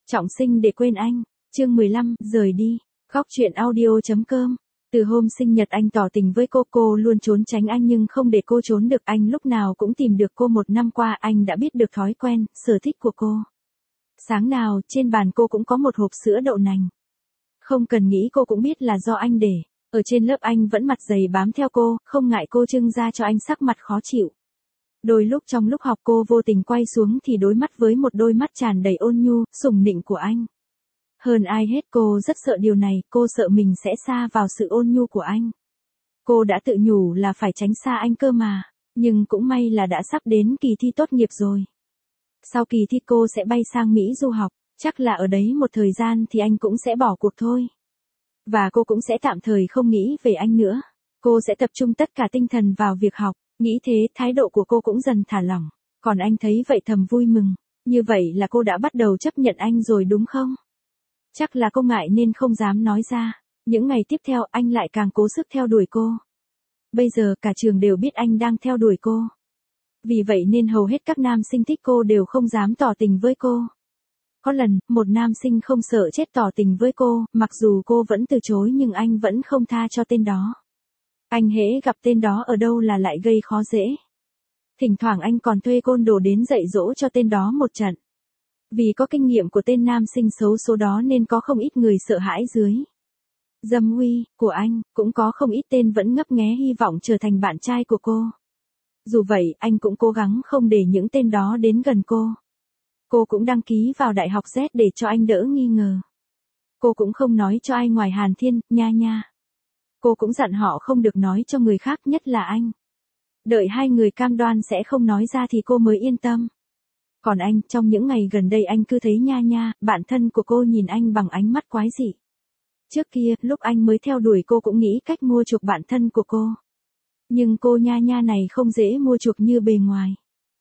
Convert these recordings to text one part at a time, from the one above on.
Trọng sinh để quên anh. Chương 15, rời đi. Góc truyện audio.com. Từ hôm sinh nhật anh tỏ tình với cô luôn trốn tránh anh nhưng không để cô trốn được, anh lúc nào cũng tìm được cô. 1 năm qua anh đã biết được thói quen, sở thích của cô. Sáng nào, trên bàn cô cũng có một hộp sữa đậu nành. Không cần nghĩ cô cũng biết là do anh để. Ở trên lớp anh vẫn mặt dày bám theo cô, không ngại cô trưng ra cho anh sắc mặt khó chịu. Đôi lúc trong lúc học cô vô tình quay xuống thì đối mắt với một đôi mắt tràn đầy ôn nhu, sủng nịnh của anh. Hơn ai hết cô rất sợ điều này, cô sợ mình sẽ sa vào sự ôn nhu của anh. Cô đã tự nhủ là phải tránh xa anh cơ mà, nhưng cũng may là đã sắp đến kỳ thi tốt nghiệp rồi. Sau kỳ thi cô sẽ bay sang Mỹ du học, chắc là ở đấy một thời gian thì anh cũng sẽ bỏ cuộc thôi. Và cô cũng sẽ tạm thời không nghĩ về anh nữa. Cô sẽ tập trung tất cả tinh thần vào việc học, nghĩ thế thái độ của cô cũng dần thả lỏng. Còn anh thấy vậy thầm vui mừng, như vậy là cô đã bắt đầu chấp nhận anh rồi đúng không? Chắc là cô ngại nên không dám nói ra. Những ngày tiếp theo anh lại càng cố sức theo đuổi cô. Bây giờ cả trường đều biết anh đang theo đuổi cô. Vì vậy nên hầu hết các nam sinh thích cô đều không dám tỏ tình với cô. Có lần, một nam sinh không sợ chết tỏ tình với cô, mặc dù cô vẫn từ chối nhưng anh vẫn không tha cho tên đó. Anh hễ gặp tên đó ở đâu là lại gây khó dễ. Thỉnh thoảng anh còn thuê côn đồ đến dạy dỗ cho tên đó một trận. Vì có kinh nghiệm của tên nam sinh xấu số đó nên có không ít người sợ hãi dưới dâm uy của anh, cũng có không ít tên vẫn ngấp nghé hy vọng trở thành bạn trai của cô. Dù vậy, anh cũng cố gắng không để những tên đó đến gần cô. Cô cũng đăng ký vào Đại học Z để cho anh đỡ nghi ngờ. Cô cũng không nói cho ai ngoài Hàn Thiên, nha. Cô cũng dặn họ không được nói cho người khác, nhất là anh. Đợi hai người cam đoan sẽ không nói ra thì cô mới yên tâm. Còn anh, trong những ngày gần đây anh cứ thấy nha, bạn thân của cô nhìn anh bằng ánh mắt quái dị. Trước kia, lúc anh mới theo đuổi cô cũng nghĩ cách mua chuộc bạn thân của cô. Nhưng cô nha này không dễ mua chuộc như bề ngoài.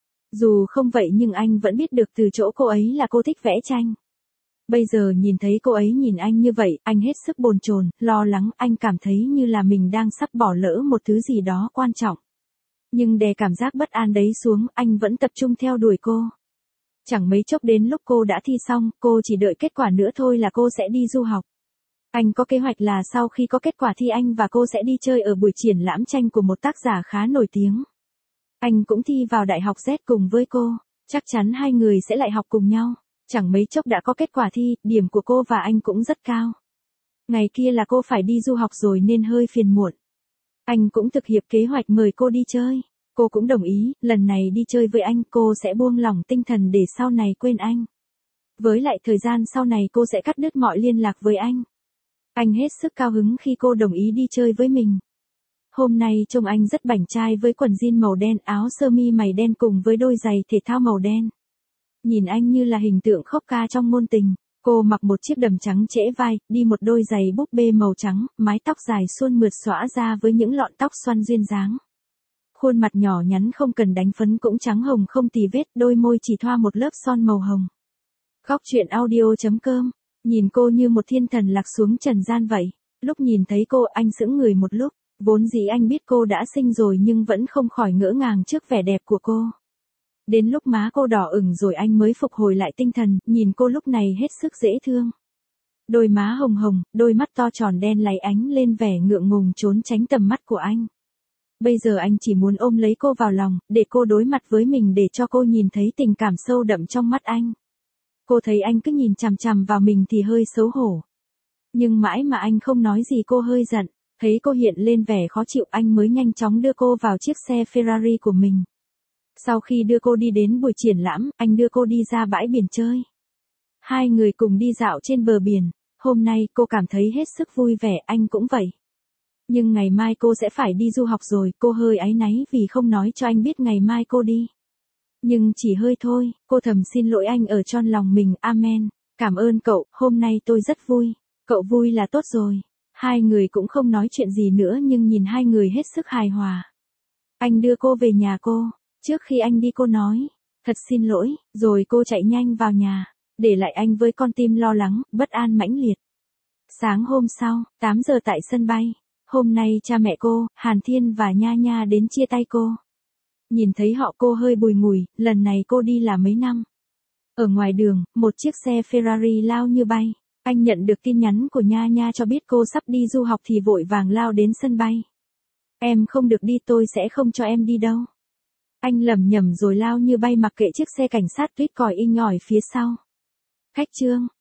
Dù không vậy nhưng anh vẫn biết được từ chỗ cô ấy là cô thích vẽ tranh. Bây giờ nhìn thấy cô ấy nhìn anh như vậy, anh hết sức bồn chồn, lo lắng, anh cảm thấy như là mình đang sắp bỏ lỡ một thứ gì đó quan trọng. Nhưng đè cảm giác bất an đấy xuống, anh vẫn tập trung theo đuổi cô. Chẳng mấy chốc đến lúc cô đã thi xong, cô chỉ đợi kết quả nữa thôi là cô sẽ đi du học. Anh có kế hoạch là sau khi có kết quả thi anh và cô sẽ đi chơi ở buổi triển lãm tranh của một tác giả khá nổi tiếng. Anh cũng thi vào Đại học Z cùng với cô, chắc chắn hai người sẽ lại học cùng nhau. Chẳng mấy chốc đã có kết quả thi, điểm của cô và anh cũng rất cao. Ngày kia là cô phải đi du học rồi nên hơi phiền muộn. Anh cũng thực hiện kế hoạch mời cô đi chơi. Cô cũng đồng ý, lần này đi chơi với anh cô sẽ buông lỏng tinh thần để sau này quên anh. Với lại thời gian sau này cô sẽ cắt đứt mọi liên lạc với anh. Anh hết sức cao hứng khi cô đồng ý đi chơi với mình. Hôm nay trông anh rất bảnh trai với quần jean màu đen, áo sơ mi mày đen cùng với đôi giày thể thao màu đen. Nhìn anh như là hình tượng khóc ca trong ngôn tình. Cô mặc một chiếc đầm trắng trễ vai, đi một đôi giày búp bê màu trắng, mái tóc dài suôn mượt xõa ra với những lọn tóc xoăn duyên dáng. Khuôn mặt nhỏ nhắn không cần đánh phấn cũng trắng hồng không tì vết, đôi môi chỉ thoa một lớp son màu hồng. Góc truyện audio.com. Nhìn cô như một thiên thần lạc xuống trần gian vậy. Lúc nhìn thấy cô anh sững người một lúc. Vốn dĩ anh biết cô đã sinh rồi nhưng vẫn không khỏi ngỡ ngàng trước vẻ đẹp của cô. Đến lúc má cô đỏ ửng rồi anh mới phục hồi lại tinh thần, nhìn cô lúc này hết sức dễ thương. Đôi má hồng hồng, đôi mắt to tròn đen láy ánh lên vẻ ngượng ngùng trốn tránh tầm mắt của anh. Bây giờ anh chỉ muốn ôm lấy cô vào lòng, để cô đối mặt với mình để cho cô nhìn thấy tình cảm sâu đậm trong mắt anh. Cô thấy anh cứ nhìn chằm chằm vào mình thì hơi xấu hổ. Nhưng mãi mà anh không nói gì cô hơi giận. Thấy cô hiện lên vẻ khó chịu anh mới nhanh chóng đưa cô vào chiếc xe Ferrari của mình. Sau khi đưa cô đi đến buổi triển lãm, anh đưa cô đi ra bãi biển chơi. Hai người cùng đi dạo trên bờ biển. Hôm nay cô cảm thấy hết sức vui vẻ, anh cũng vậy. Nhưng ngày mai cô sẽ phải đi du học rồi, cô hơi áy náy vì không nói cho anh biết ngày mai cô đi. Nhưng chỉ hơi thôi, cô thầm xin lỗi anh ở trong lòng mình, amen. Cảm ơn cậu, hôm nay tôi rất vui. Cậu vui là tốt rồi. Hai người cũng không nói chuyện gì nữa nhưng nhìn hai người hết sức hài hòa. Anh đưa cô về nhà cô. Trước khi anh đi cô nói, thật xin lỗi, rồi cô chạy nhanh vào nhà, để lại anh với con tim lo lắng, bất an mãnh liệt. Sáng hôm sau, 8 giờ tại sân bay, hôm nay cha mẹ cô, Hàn Thiên và Nha đến chia tay cô. Nhìn thấy họ cô hơi bùi ngùi, lần này cô đi là mấy năm. Ở ngoài đường, một chiếc xe Ferrari lao như bay. Anh nhận được tin nhắn của Nha Nha cho biết cô sắp đi du học thì vội vàng lao đến sân bay. Em không được đi, tôi sẽ không cho em đi đâu. Anh lẩm nhẩm rồi lao như bay mặc kệ chiếc xe cảnh sát tuyết còi inh ỏi phía sau. Khách trương.